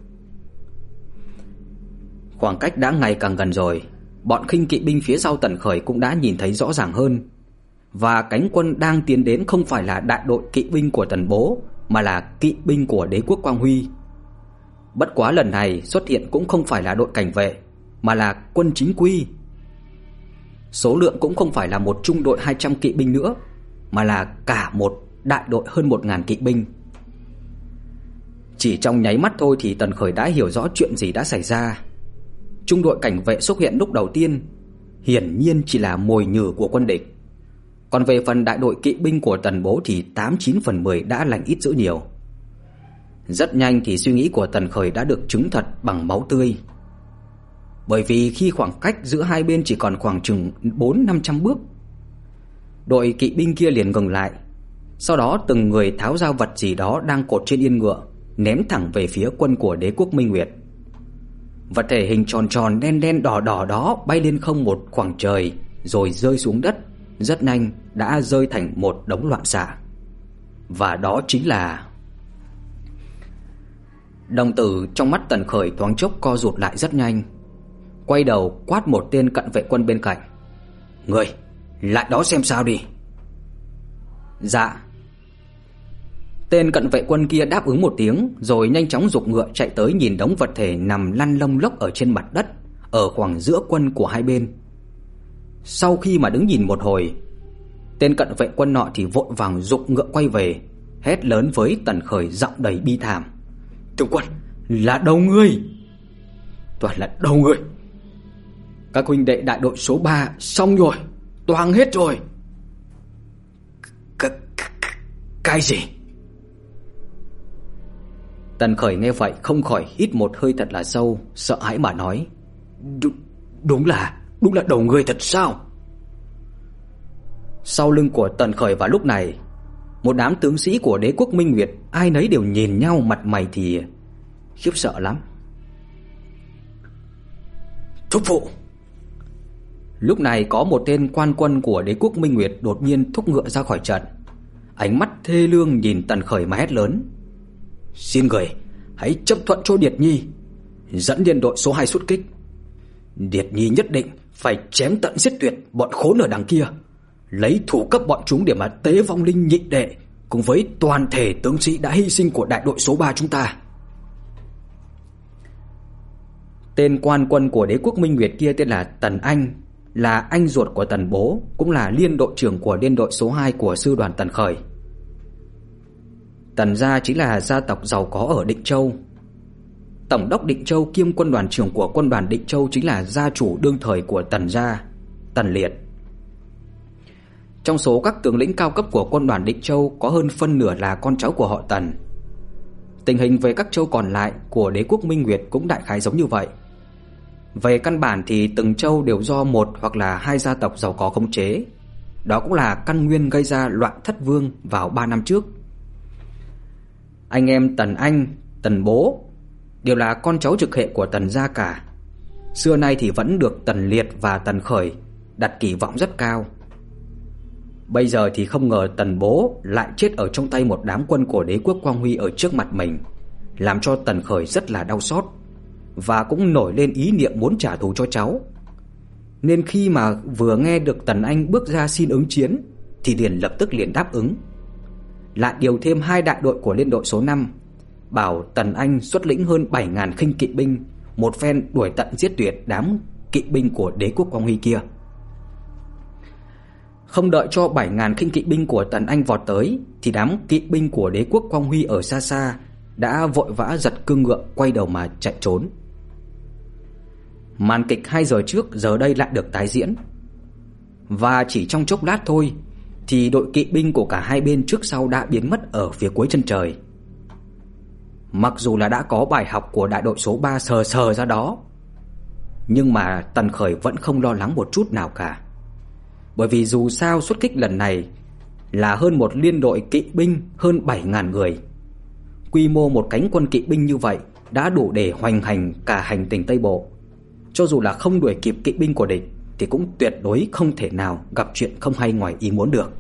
Khoảng cách đã ngày càng gần rồi, bọn khinh kỵ binh phía sau Tần Khởi cũng đã nhìn thấy rõ ràng hơn. Và cánh quân đang tiến đến không phải là đại đội kỵ binh của Tần Bố, mà là kỵ binh của đế quốc Quang Huy. Bất quá lần này xuất hiện cũng không phải là đội cảnh vệ, mà là quân chính quy. Số lượng cũng không phải là một trung đội hai trăm kỵ binh nữa, mà là cả một đại đội hơn một nghìn kỵ binh. Chỉ trong nháy mắt thôi thì Tần Khởi đã hiểu rõ chuyện gì đã xảy ra. Trung đội cảnh vệ xuất hiện lúc đầu tiên hiển nhiên chỉ là mồi nhử của quân địch. Còn về phần đại đội kỵ binh của Tần Bố thì tám chín phần mười đã lành ít dữ nhiều. Rất nhanh thì suy nghĩ của Tần Khởi đã được chứng thật bằng máu tươi. Bởi vì khi khoảng cách giữa hai bên chỉ còn khoảng chừng bốn năm trăm bước, đội kỵ binh kia liền ngừng lại. Sau đó từng người tháo ra vật gì đó đang cột trên yên ngựa, ném thẳng về phía quân của đế quốc Minh Nguyệt. Vật thể hình tròn tròn đen đen đỏ đỏ đó bay lên không một khoảng trời, rồi rơi xuống đất, rất nhanh đã rơi thành một đống loạn xạ. Và đó chính là... Đồng tử trong mắt Tần Khởi thoáng chốc co rụt lại rất nhanh, quay đầu quát một tên cận vệ quân bên cạnh: Người, lại đó xem sao đi. Dạ. Tên cận vệ quân kia đáp ứng một tiếng, rồi nhanh chóng giục ngựa chạy tới nhìn đống vật thể nằm lăn lông lốc ở trên mặt đất, ở khoảng giữa quân của hai bên. Sau khi mà đứng nhìn một hồi, tên cận vệ quân nọ thì vội vàng giục ngựa quay về, hét lớn với Tần Khởi giọng đầy bi thảm: Tướng quân, là đầu người, toàn là đầu người. Các huynh đệ đại đội số ba xong rồi, toang hết rồi. Cái, cái gì? Tần Khởi nghe vậy không khỏi hít một hơi thật là sâu, sợ hãi mà nói: Đúng, đúng là, đúng là đầu người thật sao? Sau lưng của Tần Khởi vào lúc này, một đám tướng sĩ của đế quốc Minh Nguyệt ai nấy đều nhìn nhau, mặt mày thì khiếp sợ lắm. Thúc phụ! Lúc này có một tên quan quân của đế quốc Minh Nguyệt đột nhiên thúc ngựa ra khỏi trận, ánh mắt thê lương nhìn Tần Khởi mà hét lớn: Xin người hãy chấp thuận cho Điệt Nhi dẫn liên đội số hai xuất kích. Điệt Nhi nhất định phải chém tận giết tuyệt bọn khốn ở đằng kia, lấy thủ cấp bọn chúng để mà tế vong linh nhị đệ cùng với toàn thể tướng sĩ đã hy sinh của đại đội số ba chúng ta. Tên quan quân của đế quốc Minh Nguyệt kia tên là Tần Anh, là anh ruột của Tần Bố, cũng là liên đội trưởng của liên đội số hai của sư đoàn Tần Khởi. Tần gia chính là gia tộc giàu có ở Định Châu. Tổng đốc Định Châu kiêm quân đoàn trưởng của quân đoàn Định Châu chính là gia chủ đương thời của Tần gia, Tần Liệt. Trong số các tướng lĩnh cao cấp của quân đoàn Định Châu có hơn phân nửa là con cháu của họ Tần. Tình hình về các châu còn lại của đế quốc Minh Nguyệt cũng đại khái giống như vậy. Về căn bản thì từng châu đều do một hoặc là hai gia tộc giàu có khống chế. Đó cũng là căn nguyên gây ra loạn Thất Vương vào ba năm trước. Anh em Tần Anh, Tần Bố đều là con cháu trực hệ của Tần gia cả. Xưa nay thì vẫn được Tần Liệt và Tần Khởi đặt kỳ vọng rất cao. Bây giờ thì không ngờ Tần Bố lại chết ở trong tay một đám quân của đế quốc Quang Huy ở trước mặt mình, làm cho Tần Khởi rất là đau xót, và cũng nổi lên ý niệm muốn trả thù cho cháu. Nên khi mà vừa nghe được Tần Anh bước ra xin ứng chiến thì liền lập tức liền đáp ứng, lại điều thêm hai đại đội của liên đội số năm, bảo Tần Anh xuất lĩnh hơn bảy nghìn khinh kỵ binh một phen đuổi tận giết tuyệt đám kỵ binh của đế quốc Quang Huy kia. Không đợi cho bảy ngàn khinh kỵ binh của Tần Anh vọt tới thì đám kỵ binh của đế quốc Quang Huy ở xa xa đã vội vã giật cương ngựa quay đầu mà chạy trốn. Màn kịch hai giờ trước giờ đây lại được tái diễn. Và chỉ trong chốc lát thôi thì đội kỵ binh của cả hai bên trước sau đã biến mất ở phía cuối chân trời. Mặc dù là đã có bài học của đại đội số ba sờ sờ ra đó, nhưng mà Tần Khởi vẫn không lo lắng một chút nào cả. Bởi vì dù sao xuất kích lần này là hơn một liên đội kỵ binh hơn bảy ngàn người. Quy mô một cánh quân kỵ binh như vậy đã đủ để hoành hành cả hành tinh Tây Bộ. Cho dù là không đuổi kịp kỵ binh của địch thì cũng tuyệt đối không thể nào gặp chuyện không hay ngoài ý muốn được.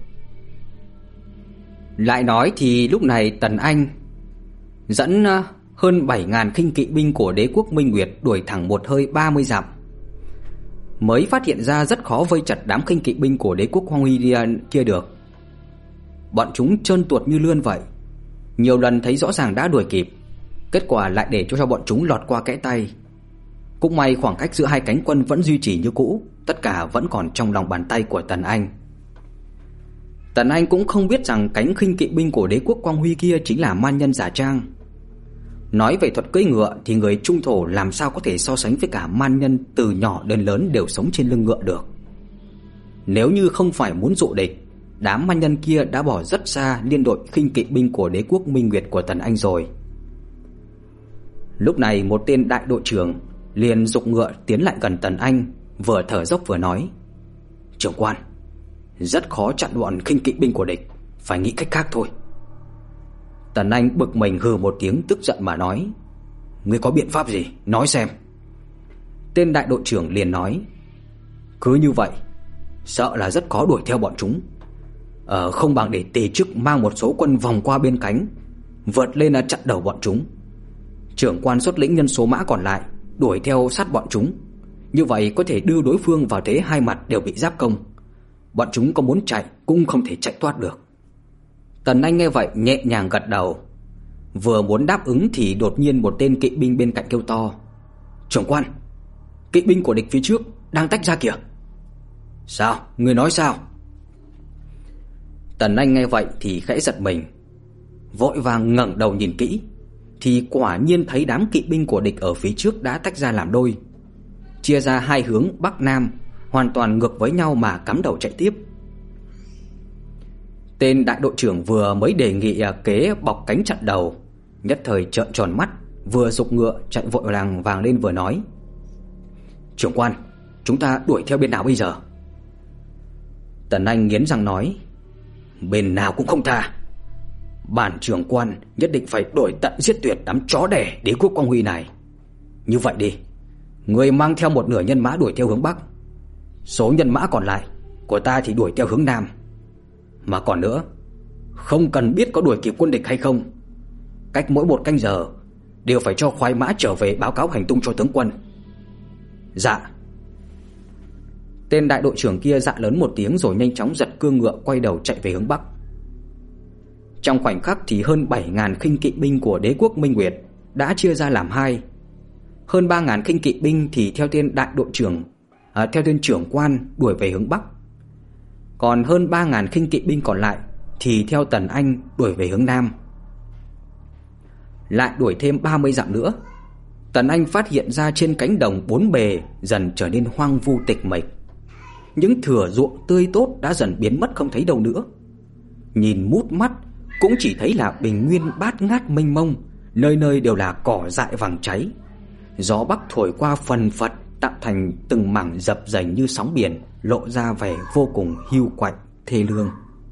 Lại nói thì lúc này Tần Anh dẫn hơn bảy ngàn khinh kỵ binh của đế quốc Minh Nguyệt đuổi thẳng một hơi ba mươi dặm, mới phát hiện ra rất khó vây chặt đám khinh kỵ binh của đế quốc Hoàng Huy kia được. Bọn chúng trơn tuột như lươn vậy, nhiều lần thấy rõ ràng đã đuổi kịp, kết quả lại để cho bọn chúng lọt qua kẽ tay. Cũng may khoảng cách giữa hai cánh quân vẫn duy trì như cũ, tất cả vẫn còn trong lòng bàn tay của Tần Anh. Tần Anh cũng không biết rằng cánh khinh kỵ binh của đế quốc Quang Huy kia chính là man nhân giả trang. Nói về thuật cưỡi ngựa thì người trung thổ làm sao có thể so sánh với cả man nhân từ nhỏ đến lớn đều sống trên lưng ngựa được. Nếu như không phải muốn dụ địch, đám man nhân kia đã bỏ rất xa liên đội khinh kỵ binh của đế quốc Minh Nguyệt của Tần Anh rồi. Lúc này một tên đại đội trưởng liền giục ngựa tiến lại gần Tần Anh, vừa thở dốc vừa nói: "Trưởng quan, rất khó chặn bọn khinh kỵ binh của địch, phải nghĩ cách khác thôi." Tần Anh bực mình hừ một tiếng tức giận mà nói: "Ngươi có biện pháp gì? Nói xem." Tên đại đội trưởng liền nói: "Cứ như vậy, sợ là rất khó đuổi theo bọn chúng. Ờ, không bằng để Tề Chức mang một số quân vòng qua bên cánh, vượt lên là chặn đầu bọn chúng. Trưởng quan xuất lĩnh nhân số mã còn lại đuổi theo sát bọn chúng. Như vậy có thể đưa đối phương vào thế hai mặt đều bị giáp công. Bọn chúng có muốn chạy cũng không thể chạy thoát được." Tần Anh nghe vậy nhẹ nhàng gật đầu. Vừa muốn đáp ứng thì đột nhiên một tên kỵ binh bên cạnh kêu to: "Trưởng quan, kỵ binh của địch phía trước đang tách ra kìa." "Sao? Người nói sao?" Tần Anh nghe vậy thì khẽ giật mình, vội vàng ngẩng đầu nhìn kỹ thì quả nhiên thấy đám kỵ binh của địch ở phía trước đã tách ra làm đôi, chia ra hai hướng bắc nam, hoàn toàn ngược với nhau mà cắm đầu chạy tiếp. Tên đại đội trưởng vừa mới đề nghị kế bọc cánh chặn đầu, nhất thời trợn tròn mắt, vừa giục ngựa chạy vội vàng vàng lên vừa nói: "Trưởng quan, chúng ta đuổi theo bên nào bây giờ?" Tần Anh nghiến răng nói: "Bên nào cũng không tha. Bản trưởng quan nhất định phải đuổi tận giết tuyệt đám chó đẻ đế quốc Quang Huy này. Như vậy đi, người mang theo một nửa nhân mã đuổi theo hướng bắc, số nhân mã còn lại của ta thì đuổi theo hướng nam. Mà còn nữa, không cần biết có đuổi kịp quân địch hay không, cách mỗi một canh giờ đều phải cho khoái mã trở về báo cáo hành tung cho tướng quân." "Dạ." Tên đại đội trưởng kia dạ lớn một tiếng rồi nhanh chóng giật cương ngựa quay đầu chạy về hướng bắc. Trong khoảnh khắc thì hơn bảy ngàn khinh kỵ binh của đế quốc Minh Nguyệt đã chia ra làm hai. Hơn ba ngàn khinh kỵ binh thì theo tên đại đội trưởng à, theo tên trưởng quan đuổi về hướng bắc. Còn hơn ba ngàn khinh kỵ binh còn lại thì theo Tần Anh đuổi về hướng nam. Lại đuổi thêm ba mươi dặm nữa, Tần Anh phát hiện ra trên cánh đồng bốn bề dần trở nên hoang vu tịch mịch. Những thửa ruộng tươi tốt đã dần biến mất không thấy đâu nữa. Nhìn mút mắt cũng chỉ thấy là bình nguyên bát ngát mênh mông, nơi nơi đều là cỏ dại vàng cháy. Gió bắc thổi qua phần phật tạo thành từng mảng dập dềnh như sóng biển, lộ ra vẻ vô cùng hiu quạnh thê lương.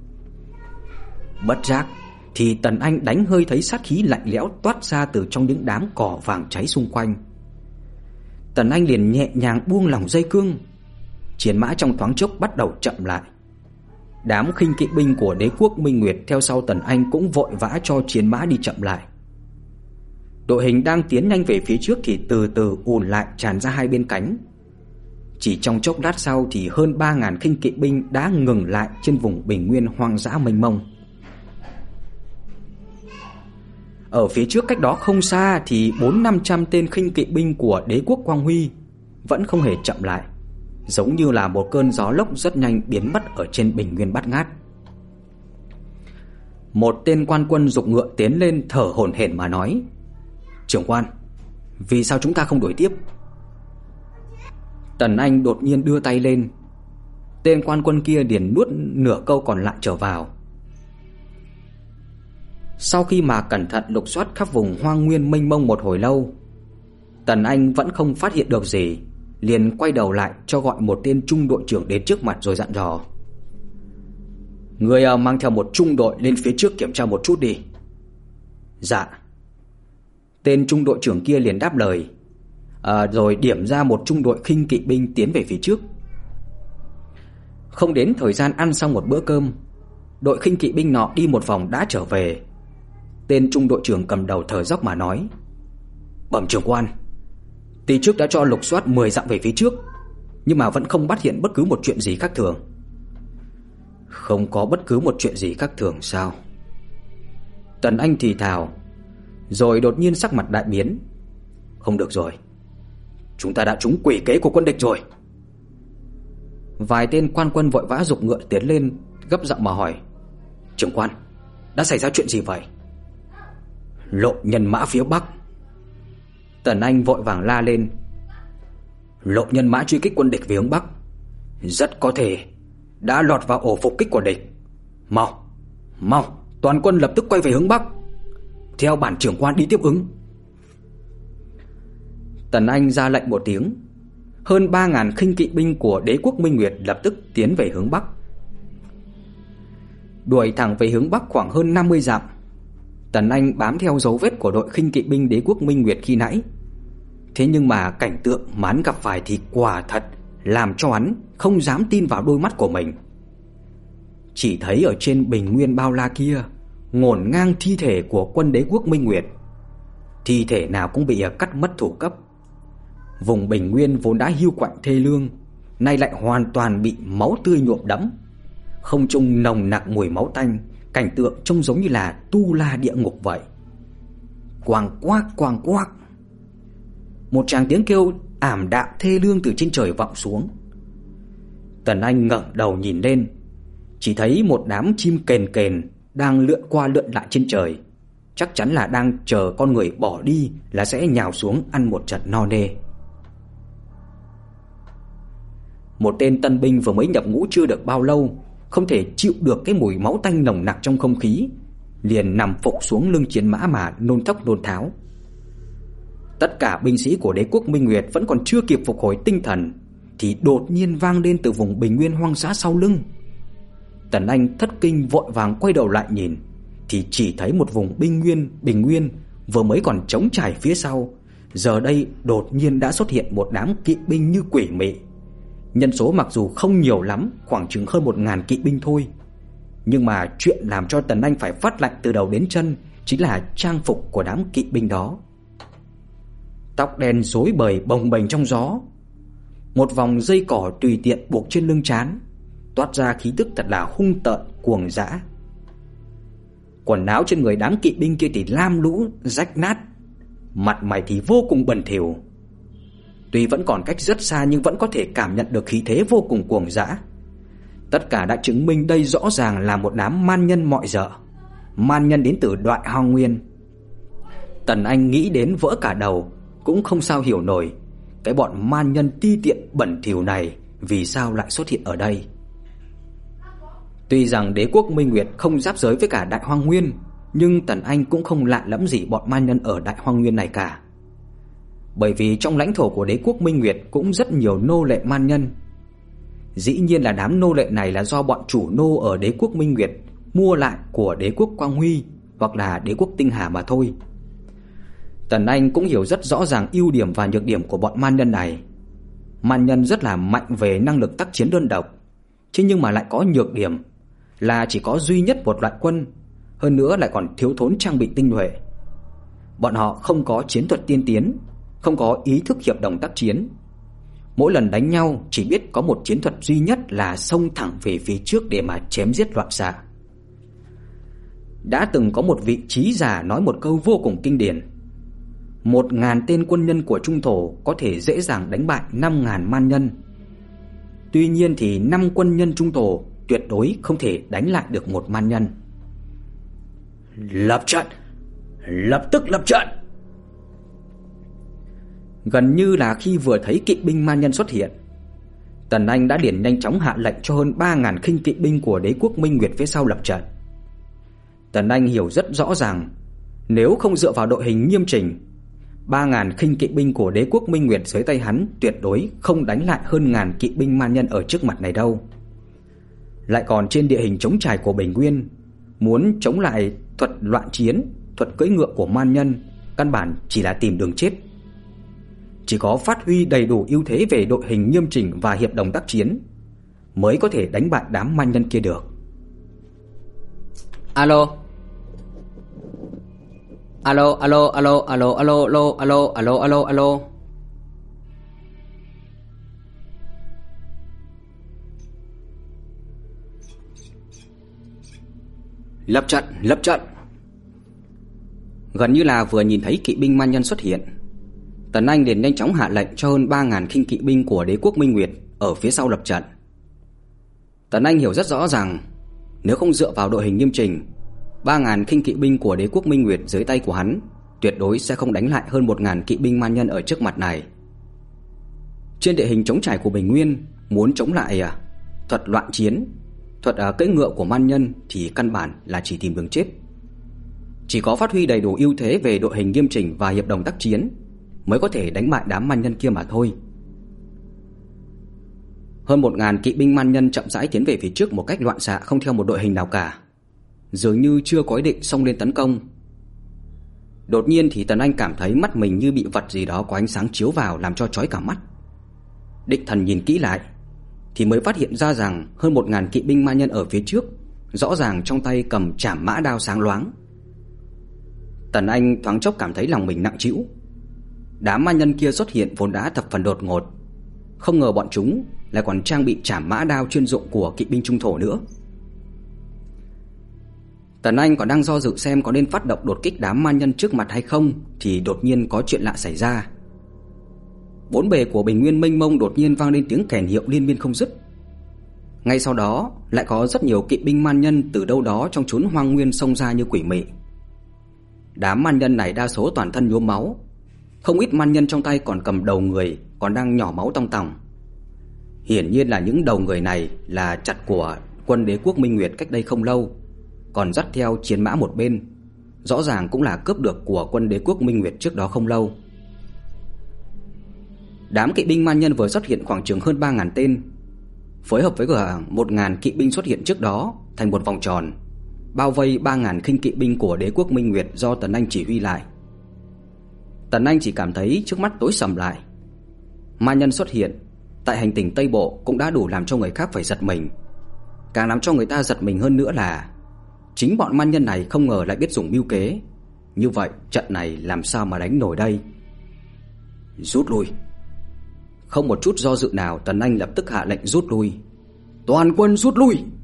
Bất giác thì Tần Anh đánh hơi thấy sát khí lạnh lẽo toát ra từ trong những đám cỏ vàng cháy xung quanh. Tần Anh liền nhẹ nhàng buông lỏng dây cương. Chiến mã trong thoáng chốc bắt đầu chậm lại. Đám khinh kỵ binh của đế quốc Minh Nguyệt theo sau Tần Anh cũng vội vã cho chiến mã đi chậm lại. Đội hình đang tiến nhanh về phía trước thì từ từ ùn lại tràn ra hai bên cánh. Chỉ trong chốc lát sau thì hơn ba ngàn khinh kỵ binh đã ngừng lại trên vùng bình nguyên hoang dã mênh mông. Ở phía trước cách đó không xa thì bốn năm trăm tên khinh kỵ binh của đế quốc Quang Huy vẫn không hề chậm lại, giống như là một cơn gió lốc rất nhanh biến mất ở trên bình nguyên bát ngát. Một tên quan quân giục ngựa tiến lên thở hổn hển mà nói: "Trưởng quan, vì sao chúng ta không đuổi tiếp?" Tần Anh đột nhiên đưa tay lên. Tên quan quân kia liền nuốt nửa câu còn lại trở vào. Sau khi mà cẩn thận lục soát khắp vùng hoang nguyên mênh mông một hồi lâu, Tần Anh vẫn không phát hiện được gì, liền quay đầu lại cho gọi một tên trung đội trưởng đến trước mặt rồi dặn dò: "Người mang theo một trung đội lên phía trước kiểm tra một chút đi." "Dạ." Tên trung đội trưởng kia liền đáp lời, à, rồi điểm ra một trung đội khinh kỵ binh tiến về phía trước. Không đến thời gian ăn xong một bữa cơm, đội khinh kỵ binh nọ đi một vòng đã trở về. Tên trung đội trưởng cầm đầu thở dốc mà nói: "Bẩm trưởng quan, tỷ trước đã cho lục soát mười dặm về phía trước, nhưng mà vẫn không phát hiện bất cứ một chuyện gì khác thường." "Không có bất cứ một chuyện gì khác thường sao?" Tần Anh thì thào, rồi đột nhiên sắc mặt đại biến. "Không được rồi, chúng ta đã trúng quỷ kế của quân địch rồi." Vài tên quan quân vội vã giục ngựa tiến lên, gấp giọng mà hỏi: "Trưởng quan, đã xảy ra chuyện gì vậy?" "Lộ nhân mã phía bắc." Tần Anh vội vàng la lên: "Lộ nhân mã truy kích quân địch về hướng bắc, rất có thể đã lọt vào ổ phục kích của địch. Mau, mau, toàn quân lập tức quay về hướng bắc, theo bản trưởng quan đi tiếp ứng." Tần Anh ra lệnh một tiếng. Hơn ba ngàn khinh kỵ binh của đế quốc Minh Nguyệt lập tức tiến về hướng bắc. Đuổi thẳng về hướng bắc khoảng hơn năm mươi dặm, Tần Anh bám theo dấu vết của đội khinh kỵ binh đế quốc Minh Nguyệt khi nãy. Thế nhưng mà cảnh tượng mà hắn gặp phải thì quả thật làm cho hắn không dám tin vào đôi mắt của mình. Chỉ thấy ở trên bình nguyên bao la kia ngổn ngang thi thể của quân đế quốc Minh Nguyệt. Thi thể nào cũng bị cắt mất thủ cấp. Vùng bình nguyên vốn đã hiu quạnh thê lương, nay lại hoàn toàn bị máu tươi nhuộm đẫm. Không trung nồng nặc mùi máu tanh, cảnh tượng trông giống như là tu la địa ngục vậy. Quang quác quang quác, một tràng tiếng kêu ảm đạm thê lương từ trên trời vọng xuống. Tần Anh ngẩng đầu nhìn lên, chỉ thấy một đám chim kền kền đang lượn qua lượn lại trên trời, chắc chắn là đang chờ con người bỏ đi là sẽ nhào xuống ăn một trận no nê. Một tên tân binh vừa mới nhập ngũ chưa được bao lâu, không thể chịu được cái mùi máu tanh nồng nặc trong không khí, liền nằm phục xuống lưng chiến mã mà nôn thốc nôn tháo. Tất cả binh sĩ của đế quốc Minh Nguyệt vẫn còn chưa kịp phục hồi tinh thần thì đột nhiên vang lên từ vùng bình nguyên hoang dã sau lưng. Tần Anh thất kinh vội vàng quay đầu lại nhìn, thì chỉ thấy một vùng bình nguyên bình nguyên vừa mới còn trống trải phía sau, giờ đây đột nhiên đã xuất hiện một đám kỵ binh như quỷ mị. Nhân số mặc dù không nhiều lắm, khoảng chừng hơn một ngàn kỵ binh thôi, nhưng mà chuyện làm cho Tần Anh phải phát lạnh từ đầu đến chân chính là trang phục của đám kỵ binh đó. Tóc đen rối bời bồng bềnh trong gió, một vòng dây cỏ tùy tiện buộc trên lưng trán, toát ra khí tức thật là hung tợn cuồng dã. Quần áo trên người đám kỵ binh kia thì lam lũ rách nát, mặt mày thì vô cùng bẩn thỉu. Tuy vẫn còn cách rất xa nhưng vẫn có thể cảm nhận được khí thế vô cùng cuồng dã. Tất cả đã chứng minh đây rõ ràng là một đám man nhân mọi dợ, man nhân đến từ Đại Hoang Nguyên. Tần Anh nghĩ đến vỡ cả đầu, cũng không sao hiểu nổi cái bọn man nhân ti tiện bẩn thỉu này vì sao lại xuất hiện ở đây. Tuy rằng đế quốc Minh Nguyệt không giáp giới với cả Đại Hoang Nguyên, nhưng Tần Anh cũng không lạ lẫm gì bọn man nhân ở Đại Hoang Nguyên này cả. Bởi vì trong lãnh thổ của đế quốc Minh Nguyệt cũng rất nhiều nô lệ man nhân. Dĩ nhiên là đám nô lệ này là do bọn chủ nô ở đế quốc Minh Nguyệt mua lại của đế quốc Quang Huy hoặc là đế quốc Tinh Hà mà thôi. Tần Anh cũng hiểu rất rõ ràng ưu điểm và nhược điểm của bọn man nhân này. Man nhân rất là mạnh về năng lực tác chiến đơn độc, thế nhưng mà lại có nhược điểm là chỉ có duy nhất một loại quân, hơn nữa lại còn thiếu thốn trang bị tinh nhuệ. Bọn họ không có chiến thuật tiên tiến, không có ý thức hiệp đồng tác chiến. Mỗi lần đánh nhau chỉ biết có một chiến thuật duy nhất là xông thẳng về phía trước để mà chém giết loạn xạ. Đã từng có một vị trí giả nói một câu vô cùng kinh điển: Một ngàn tên quân nhân của Trung Thổ có thể dễ dàng đánh bại năm ngàn man nhân. Tuy nhiên thì năm quân nhân Trung Thổ tuyệt đối không thể đánh lại được một man nhân. Lập trận! Lập tức lập trận! Gần như là khi vừa thấy kỵ binh man nhân xuất hiện, Tần Anh đã liền nhanh chóng hạ lệnh cho hơn ba ngàn khinh kỵ binh của đế quốc Minh Nguyệt phía sau lập trận. Tần Anh hiểu rất rõ ràng, nếu không dựa vào đội hình nghiêm chỉnh, ba ngàn khinh kỵ binh của đế quốc Minh Nguyệt dưới tay hắn tuyệt đối không đánh lại hơn ngàn kỵ binh man nhân ở trước mặt này đâu. Lại còn trên địa hình trống trải của Bình Nguyên, muốn chống lại thuật loạn chiến, thuật cưỡi ngựa của man nhân, căn bản chỉ là tìm đường chết. Chỉ có phát huy đầy đủ ưu thế về đội hình nghiêm chỉnh và hiệp đồng tác chiến mới có thể đánh bại đám man nhân kia được. Alo. Alo alo alo alo alo alo alo alo alo alo. Lập trận, lập trận. Gần như là vừa nhìn thấy kỵ binh man nhân xuất hiện, Tần Anh liền nhanh chóng hạ lệnh cho hơn ba ngàn khinh kỵ binh của đế quốc Minh Nguyệt ở phía sau lập trận. Tần Anh hiểu rất rõ rằng nếu không dựa vào đội hình nghiêm chỉnh, ba ngàn khinh kỵ binh của đế quốc Minh Nguyệt dưới tay của hắn tuyệt đối sẽ không đánh lại hơn một ngàn kỵ binh man nhân ở trước mặt này. Trên địa hình trống trải của Bình Nguyên, muốn chống lại à, thuật loạn chiến, thuật à, cưỡi ngựa của man nhân thì căn bản là chỉ tìm đường chết. Chỉ có phát huy đầy đủ ưu thế về đội hình nghiêm chỉnh và hiệp đồng tác chiến mới có thể đánh bại đám man nhân kia mà thôi. Hơn một ngàn kỵ binh man nhân chậm rãi tiến về phía trước một cách loạn xạ, không theo một đội hình nào cả, dường như chưa có ý định xông lên tấn công. Đột nhiên thì Tần Anh cảm thấy mắt mình như bị vật gì đó có ánh sáng chiếu vào, làm cho chói cả mắt. Định thần nhìn kỹ lại thì mới phát hiện ra rằng hơn một ngàn kỵ binh man nhân ở phía trước rõ ràng trong tay cầm trảm mã đao sáng loáng. Tần Anh thoáng chốc cảm thấy lòng mình nặng trĩu. Đám man nhân kia xuất hiện vốn đã thập phần đột ngột, không ngờ bọn chúng lại còn trang bị trảm mã đao chuyên dụng của kỵ binh Trung Thổ nữa. Tần Anh còn đang do dự xem có nên phát động đột kích đám man nhân trước mặt hay không thì đột nhiên có chuyện lạ xảy ra. Bốn bề của Bình Nguyên mênh mông đột nhiên vang lên tiếng kèn hiệu liên miên không dứt. Ngay sau đó lại có rất nhiều kỵ binh man nhân từ đâu đó trong chốn hoang nguyên xông ra như quỷ mị. Đám man nhân này đa số toàn thân nhuốm máu, không ít man nhân trong tay còn cầm đầu người còn đang nhỏ máu tong tòng. Hiển nhiên là những đầu người này là chặt của quân đế quốc Minh Nguyệt cách đây không lâu, còn dắt theo chiến mã một bên, rõ ràng cũng là cướp được của quân đế quốc Minh Nguyệt trước đó không lâu. Đám kỵ binh man nhân vừa xuất hiện khoảng chừng hơn ba ngàn tên, phối hợp với một ngàn kỵ binh xuất hiện trước đó thành một vòng tròn, bao vây ba ngàn khinh kỵ binh của đế quốc Minh Nguyệt do Tần Anh chỉ huy lại. Tần Anh chỉ cảm thấy trước mắt tối sầm lại. Man nhân xuất hiện tại hành tinh Tây Bộ cũng đã đủ làm cho người khác phải giật mình. Càng làm cho người ta giật mình hơn nữa là chính bọn man nhân này không ngờ lại biết dùng mưu kế. Như vậy trận này làm sao mà đánh nổi đây? Rút lui. Không một chút do dự nào, Tần Anh lập tức hạ lệnh rút lui. Toàn quân rút lui.